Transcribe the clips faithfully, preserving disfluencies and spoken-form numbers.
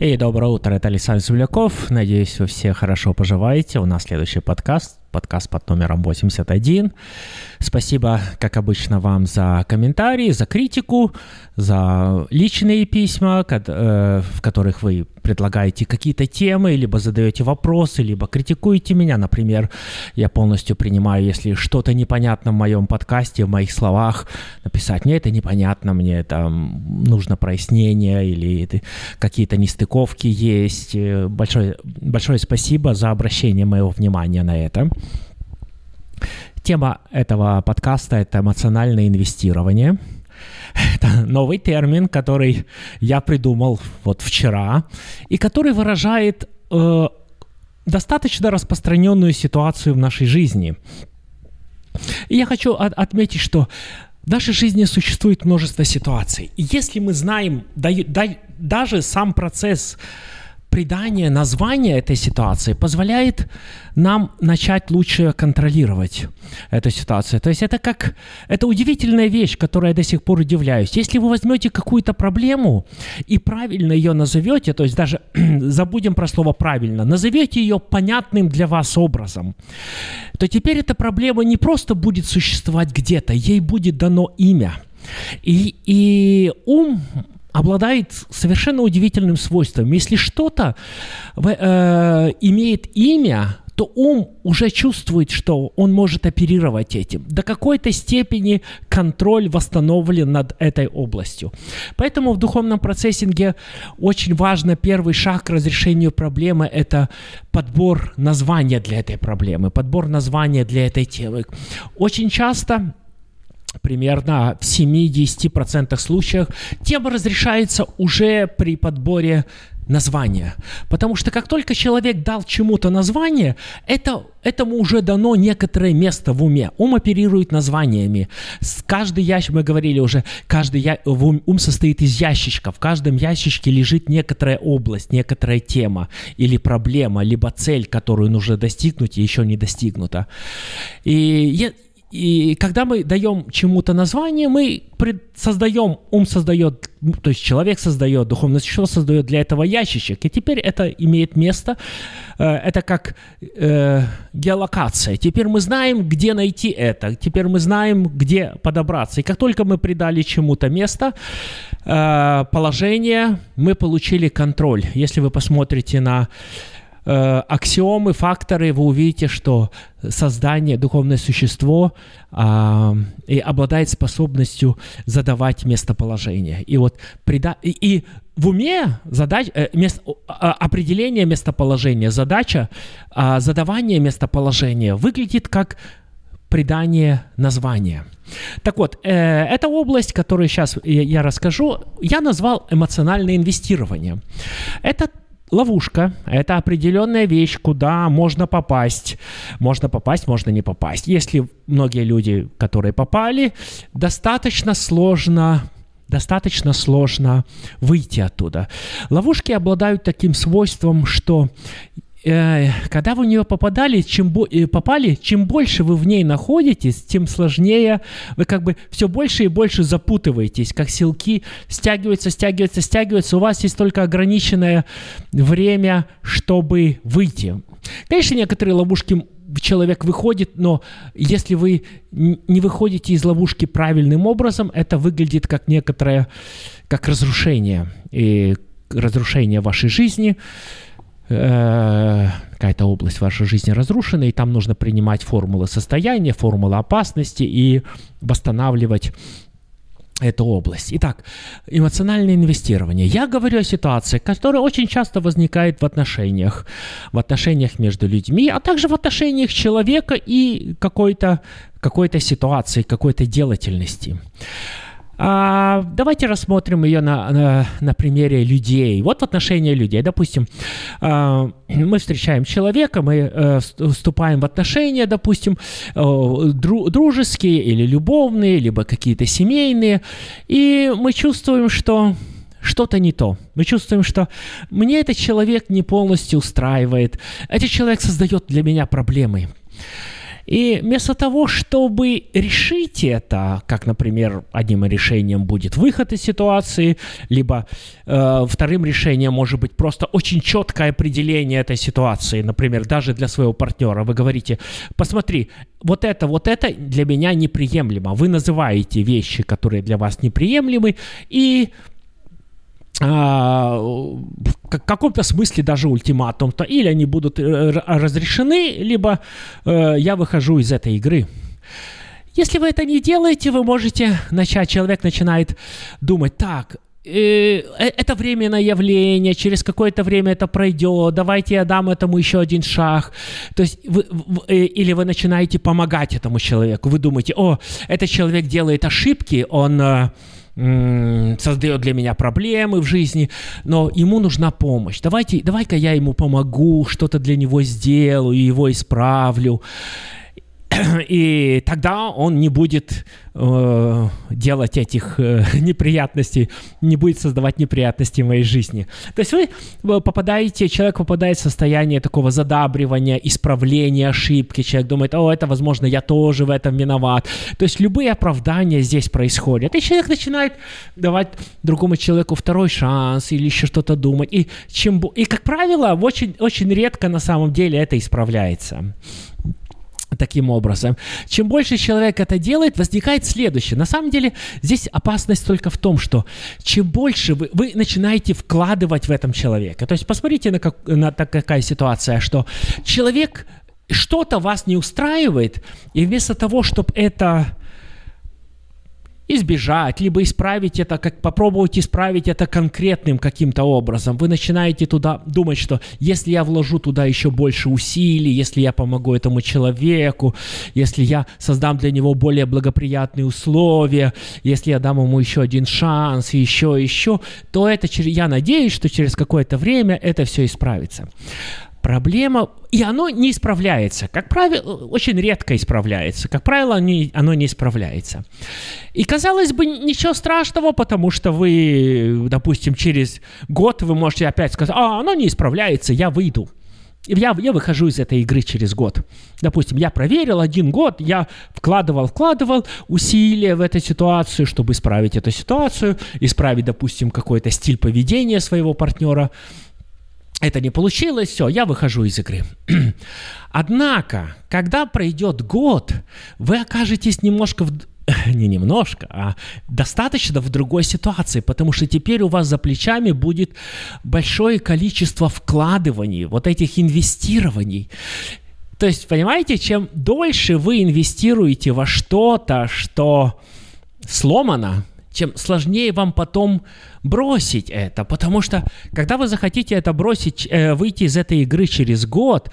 И доброе утро, это Александр Земляков. Надеюсь, вы все хорошо поживаете. У нас следующий подкаст, подкаст под номером восемьдесят один. Спасибо, как обычно, вам за комментарии, за критику, за личные письма, в которых вы предлагаете какие-то темы, либо задаете вопросы, либо критикуете меня. Например, я полностью принимаю, если что-то непонятно в моем подкасте, в моих словах, написать: мне это непонятно, мне это нужно прояснение, или это какие-то нестыковки есть. Большое, большое спасибо за обращение моего внимания на это. Тема этого подкаста – это эмоциональное инвестирование. Это новый термин, который я придумал вот вчера, и который выражает э, достаточно распространенную ситуацию в нашей жизни. И я хочу от- отметить, что в нашей жизни существует множество ситуаций. И если мы знаем да, да, даже сам процесс придание названия этой ситуации позволяет нам начать лучше контролировать эту ситуацию. То есть это как... Это удивительная вещь, которой я до сих пор удивляюсь. Если вы возьмете какую-то проблему и правильно ее назовете, то есть даже забудем про слово «правильно», назовете ее понятным для вас образом, то теперь эта проблема не просто будет существовать где-то, ей будет дано имя. И, и ум обладает совершенно удивительным свойством. Если что-то э, имеет имя, то ум уже чувствует, что он может оперировать этим. До какой-то степени контроль восстановлен над этой областью. Поэтому в духовном процессинге очень важно первый шаг к разрешению проблемы – это подбор названия для этой проблемы, подбор названия для этой темы. Очень часто... Примерно в семьдесят процентов случаев тема разрешается уже при подборе названия. Потому что как только человек дал чему-то название, это, этому уже дано некоторое место в уме. Ум оперирует названиями. С каждый ящик, мы говорили уже, каждый я, ум, ум состоит из ящичков. В каждом ящичке лежит некоторая область, некоторая тема или проблема, либо цель, которую нужно достигнуть и еще не достигнута. И И когда мы даем чему-то название, мы создаем, ум создает, то есть человек создает, духовное существо создает для этого ящичек. И теперь это имеет место. Это как э, геолокация. Теперь мы знаем, где найти это. Теперь мы знаем, где подобраться. И как только мы придали чему-то место, э, положение, мы получили контроль. Если вы посмотрите на аксиомы, факторы, вы увидите, что создание, духовное существо а, и обладает способностью задавать местоположение. И вот прида... и, и в уме задач... мест... определение местоположения, задача а, задавания местоположения выглядит как придание названия. Так вот, э, эта область, которую сейчас я, я расскажу, я назвал эмоциональное инвестирование. Это ловушка – это определенная вещь, куда можно попасть. Можно попасть, можно не попасть. Если многие люди, которые попали, достаточно сложно, достаточно сложно выйти оттуда. Ловушки обладают таким свойством, что э, когда вы в нее попадали, чем, бо- попали, чем больше вы в ней находитесь, тем сложнее вы как бы все больше и больше запутываетесь, как силки стягиваются, стягиваются, стягиваются. У вас есть только ограниченное время, чтобы выйти. Конечно, некоторые ловушки человек выходит, но если вы не выходите из ловушки правильным образом, это выглядит как некоторое, как разрушение, и разрушение вашей жизни. Какая-то область вашей жизни разрушена, и там нужно принимать формулы состояния, формулы опасности и восстанавливать эту область. Итак, эмоциональное инвестирование. Я говорю о ситуации, которая очень часто возникает в отношениях, в отношениях между людьми, а также в отношениях человека и какой-то, какой-то ситуации, какой-то делательности. А, давайте рассмотрим ее на, на, на примере людей. Вот в отношении людей. Допустим, а, мы встречаем человека, мы а, вступаем в отношения, допустим, а, дру, дружеские или любовные, либо какие-то семейные, и мы чувствуем, что что-то не то. Мы чувствуем, что мне этот человек не полностью устраивает. Этот человек создает для меня проблемы. И вместо того, чтобы решить это, как, например, одним решением будет выход из ситуации, либо э, вторым решением может быть просто очень четкое определение этой ситуации, например, даже для своего партнера. Вы говорите: посмотри, вот это, вот это для меня неприемлемо. Вы называете вещи, которые для вас неприемлемы, и а, в каком-то смысле даже ультиматум-то или они будут разрешены, либо э, я выхожу из этой игры. Если вы это не делаете, вы можете начать, человек начинает думать: так, э, это временное явление, через какое-то время это пройдет, давайте я дам этому еще один шаг. То есть вы, в, э, или вы начинаете помогать этому человеку. Вы думаете: о, этот человек делает ошибки, он э, создает для меня проблемы в жизни, но ему нужна помощь. Давайте, давай-ка я ему помогу, что-то для него сделаю, его исправлю. И тогда он не будет э, делать этих э, неприятностей, не будет создавать неприятности в моей жизни. То есть вы попадаете, человек попадает в состояние такого задабривания, исправления ошибки. Человек думает: о, это, возможно, я тоже в этом виноват. То есть любые оправдания здесь происходят. И человек начинает давать другому человеку второй шанс или еще что-то думать. И, чем, и как правило, очень, очень редко на самом деле это исправляется. Таким образом, чем больше человек это делает, возникает следующее. На самом деле, здесь опасность только в том, что чем больше вы, вы начинаете вкладывать в этом человека. То есть посмотрите, на, как, на какая ситуация, что человек, что-то вас не устраивает, и вместо того, чтобы это избежать, либо исправить это, как попробовать исправить это конкретным каким-то образом. Вы начинаете туда думать, что если я вложу туда еще больше усилий, если я помогу этому человеку, если я создам для него более благоприятные условия, если я дам ему еще один шанс, и еще, и еще, то это, я надеюсь, что через какое-то время это все исправится. Проблема, и оно не исправляется. Как правило, очень редко исправляется. Как правило, оно не исправляется. И, казалось бы, ничего страшного, потому что вы, допустим, через год вы можете опять сказать: а, оно не исправляется, я выйду. Я, я выхожу из этой игры через год. Допустим, я проверил один год, я вкладывал, вкладывал усилия в эту ситуацию, чтобы исправить эту ситуацию, исправить, допустим, какой-то стиль поведения своего партнера. Это не получилось, все, я выхожу из игры. Однако, когда пройдет год, вы окажетесь немножко, в... не немножко, а достаточно в другой ситуации, потому что теперь у вас за плечами будет большое количество вкладываний, вот этих инвестирований. То есть, понимаете, чем дольше вы инвестируете во что-то, что сломано, тем сложнее вам потом бросить это, потому что когда вы захотите это бросить, э, выйти из этой игры через год,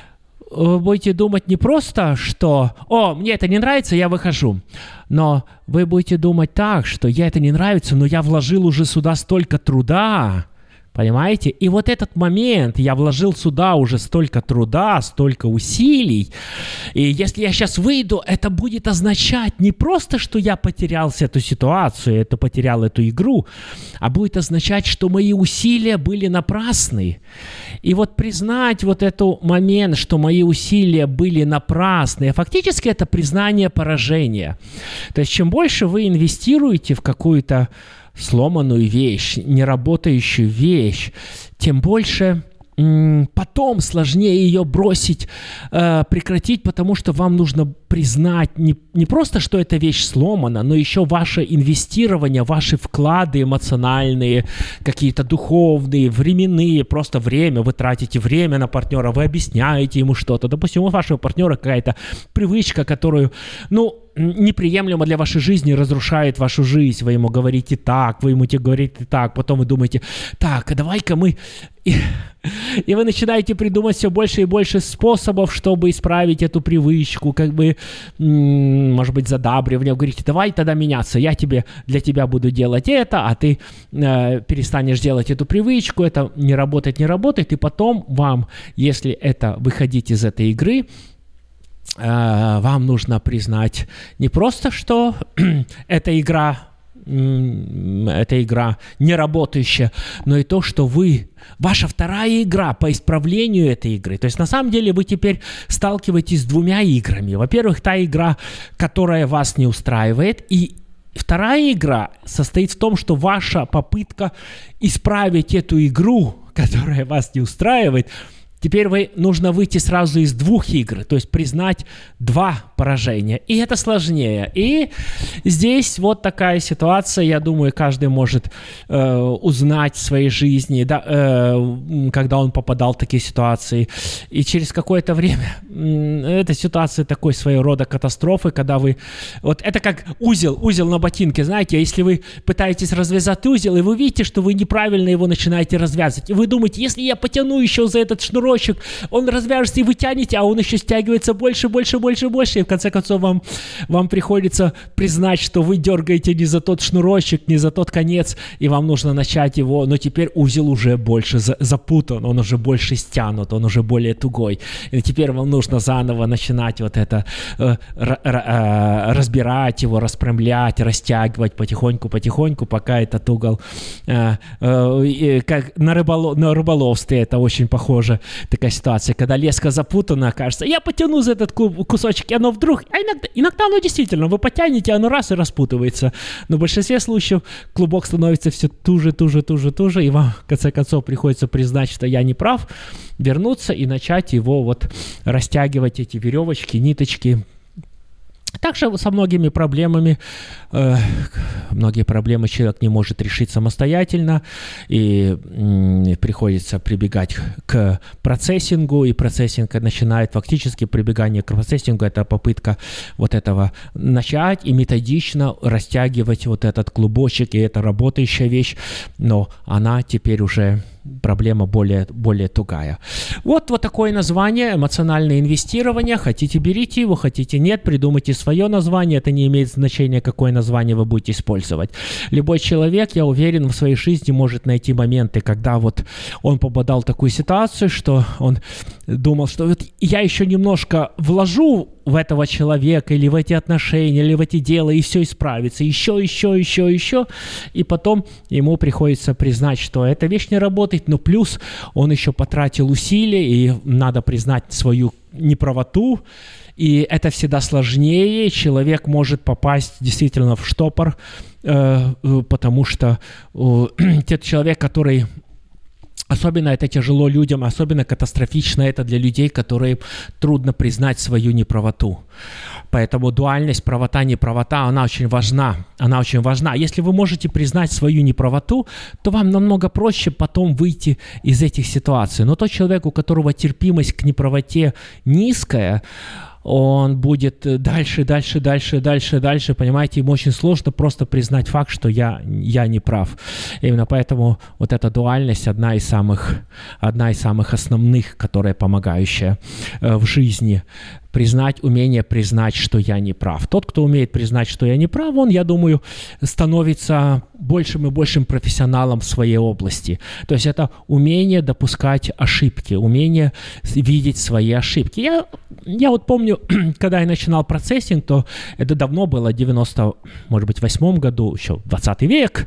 вы будете думать не просто, что «О, мне это не нравится, я выхожу», но вы будете думать так, что «Я это не нравится, но я вложил уже сюда столько труда». Понимаете? И вот этот момент, я вложил сюда уже столько труда, столько усилий, и если я сейчас выйду, это будет означать не просто, что я потерял эту ситуацию, это потерял эту игру, а будет означать, что мои усилия были напрасны. И вот признать вот этот момент, что мои усилия были напрасны, фактически это признание поражения. То есть чем больше вы инвестируете в какую-то сломанную вещь, неработающую вещь, тем больше м- потом сложнее ее бросить, э, прекратить, потому что вам нужно признать не, не просто, что эта вещь сломана, но еще ваше инвестирование, ваши вклады эмоциональные, какие-то духовные, временные, просто время, вы тратите время на партнера, вы объясняете ему что-то. Допустим, у вашего партнера какая-то привычка, которую, ну, неприемлемо для вашей жизни, разрушает вашу жизнь. Вы ему говорите так, вы ему говорите так, потом вы думаете: так, давай-ка мы... И, и вы начинаете придумать все больше и больше способов, чтобы исправить эту привычку, как бы, м- может быть, задабривание. Вы говорите: давай тогда меняться, я тебе, для тебя буду делать это, а ты э, перестанешь делать эту привычку, это не работает, не работает, и потом вам, если это выходить из этой игры, вам нужно признать не просто, что эта игра эта игра не работающая, но и то, что вы, ваша вторая игра по исправлению этой игры. То есть на самом деле вы теперь сталкиваетесь с двумя играми. Во-первых, та игра, которая вас не устраивает, и вторая игра состоит в том, что ваша попытка исправить эту игру, которая вас не устраивает, теперь вы, нужно выйти сразу из двух игр, то есть признать два поражения. И это сложнее. И здесь вот такая ситуация, я думаю, каждый может э, узнать в своей жизни, да, э, когда он попадал в такие ситуации. И через какое-то время э, эта ситуация такой своего рода катастрофы, когда вы... Вот это как узел, узел на ботинке, знаете, если вы пытаетесь развязать узел, и вы видите, что вы неправильно его начинаете развязывать, и вы думаете, если я потяну еще за этот шнурок, он развяжется, и вы тянете, а он еще стягивается больше, больше, больше, больше. И в конце концов вам, вам приходится признать, что вы дергаете не за тот шнурочек, не за тот конец, и вам нужно начать его. Но теперь узел уже больше за, запутан, он уже больше стянут, он уже более тугой. И теперь вам нужно заново начинать вот это, э, р, р, э, разбирать его, распрямлять, растягивать потихоньку-потихоньку, пока этот угол... Э, э, как на, рыболов, на рыболовстве это очень похоже. Такая ситуация, когда леска запутана, кажется, я потяну за этот кусочек, и оно вдруг, а иногда, иногда оно действительно, вы потянете, оно раз и распутывается. Но в большинстве случаев клубок становится все туже, туже, туже, туже, и вам в конце концов приходится признать, что я не прав, вернуться и начать его вот растягивать, эти веревочки, ниточки. Также со многими проблемами, э, многие проблемы человек не может решить самостоятельно, и э, приходится прибегать к процессингу, и процессинг начинает фактически прибегание к процессингу, это попытка вот этого начать и методично растягивать вот этот клубочек, и это работающая вещь, но она теперь уже... проблема более, более тугая. Вот, вот такое название, эмоциональное инвестирование. Хотите, берите его, хотите, нет, придумайте свое название. Это не имеет значения, какое название вы будете использовать. Любой человек, я уверен, в своей жизни может найти моменты, когда вот он попадал в такую ситуацию, что он думал, что вот я еще немножко вложу в этого человека или в эти отношения, или в эти дела, и все исправится. Еще, еще, еще, еще. И потом ему приходится признать, что эта вещь не работает, но плюс он еще потратил усилия, и надо признать свою неправоту. И это всегда сложнее. Человек может попасть действительно в штопор, э, потому что э, тот человек, который... Особенно это тяжело людям, особенно катастрофично это для людей, которые трудно признать свою неправоту. Поэтому дуальность, правота, неправота, она очень важна. Она очень важна. Если вы можете признать свою неправоту, то вам намного проще потом выйти из этих ситуаций. Но тот человек, у которого терпимость к неправоте низкая, он будет дальше, дальше, дальше, дальше, дальше, понимаете, ему очень сложно просто признать факт, что я, я не прав. Именно поэтому вот эта дуальность одна из самых, одна из самых основных, которая помогающая э, в жизни. Признать, умение признать, что я не прав. Тот, кто умеет признать, что я не прав, он, я думаю, становится большим и большим профессионалом в своей области. То есть это умение допускать ошибки, умение видеть свои ошибки. Я, я вот помню, когда я начинал процессинг, то это давно было, девяносто, может быть, восьмом году, еще двадцатый век,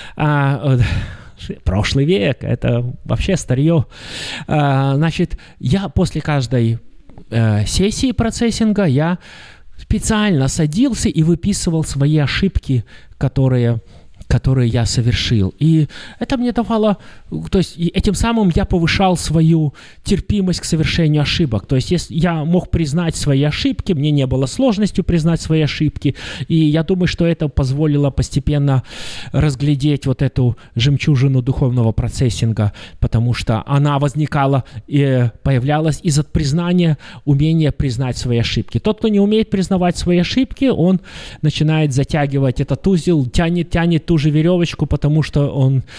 а, прошлый век, это вообще старье. А, значит, я после каждой сессии процессинга я специально садился и выписывал свои ошибки, которые, которые я совершил. И это мне давало... То есть этим самым я повышал свою терпимость к совершению ошибок. То есть если я мог признать свои ошибки, мне не было сложностью признать свои ошибки. И я думаю, что это позволило постепенно разглядеть вот эту жемчужину духовного процессинга, потому что она возникала и появлялась из-за признания, умения признать свои ошибки. Тот, кто не умеет признавать свои ошибки, он начинает затягивать этот узел, тянет, тянет ту же веревочку, потому что он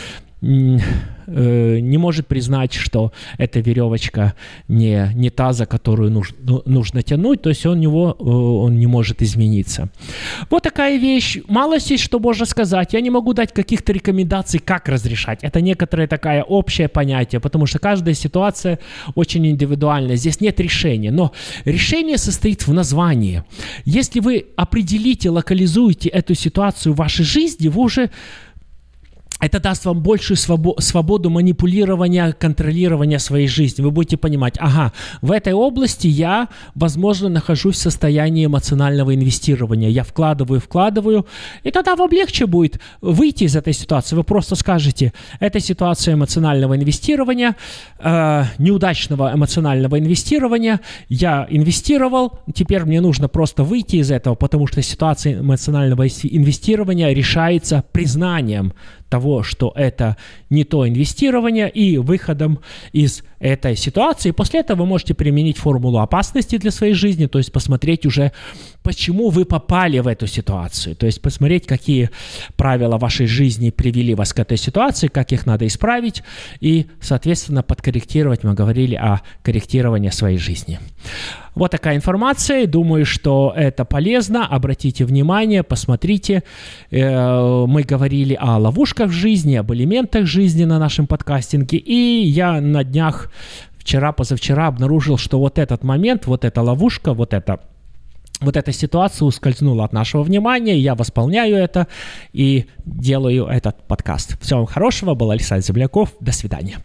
не может признать, что эта веревочка не, не та, за которую нужно, нужно тянуть, то есть он, него, он не может измениться. Вот такая вещь. Мало здесь, что можно сказать. Я не могу дать каких-то рекомендаций, как разрешать. Это некоторое такое общее понятие, потому что каждая ситуация очень индивидуальна. Здесь нет решения, но решение состоит в названии. Если вы определите, локализуете эту ситуацию в вашей жизни, вы уже... Это даст вам большую свобо- свободу манипулирования, контролирования своей жизни. Вы будете понимать, ага, в этой области я, возможно, нахожусь в состоянии эмоционального инвестирования. Я вкладываю, вкладываю, и тогда вам легче будет выйти из этой ситуации. Вы просто скажете, это ситуация эмоционального инвестирования, э, неудачного эмоционального инвестирования. Я инвестировал, теперь мне нужно просто выйти из этого, потому что ситуация эмоционального инвестирования решается признанием того, что это не то инвестирование, и выходом из этой ситуации. После этого вы можете применить формулу опасности для своей жизни, то есть посмотреть уже, почему вы попали в эту ситуацию, то есть посмотреть, какие правила вашей жизни привели вас к этой ситуации, как их надо исправить, и, соответственно, подкорректировать. Мы говорили о корректировании своей жизни. Вот такая информация. Думаю, что это полезно. Обратите внимание, посмотрите. Мы говорили о ловушках в жизни, об элементах жизни на нашем подкастинге. И я на днях, вчера, позавчера обнаружил, что вот этот момент, вот эта ловушка, вот эта Вот эта ситуация ускользнула от нашего внимания, я восполняю это и делаю этот подкаст. Всего вам хорошего. Был Александр Земляков. До свидания.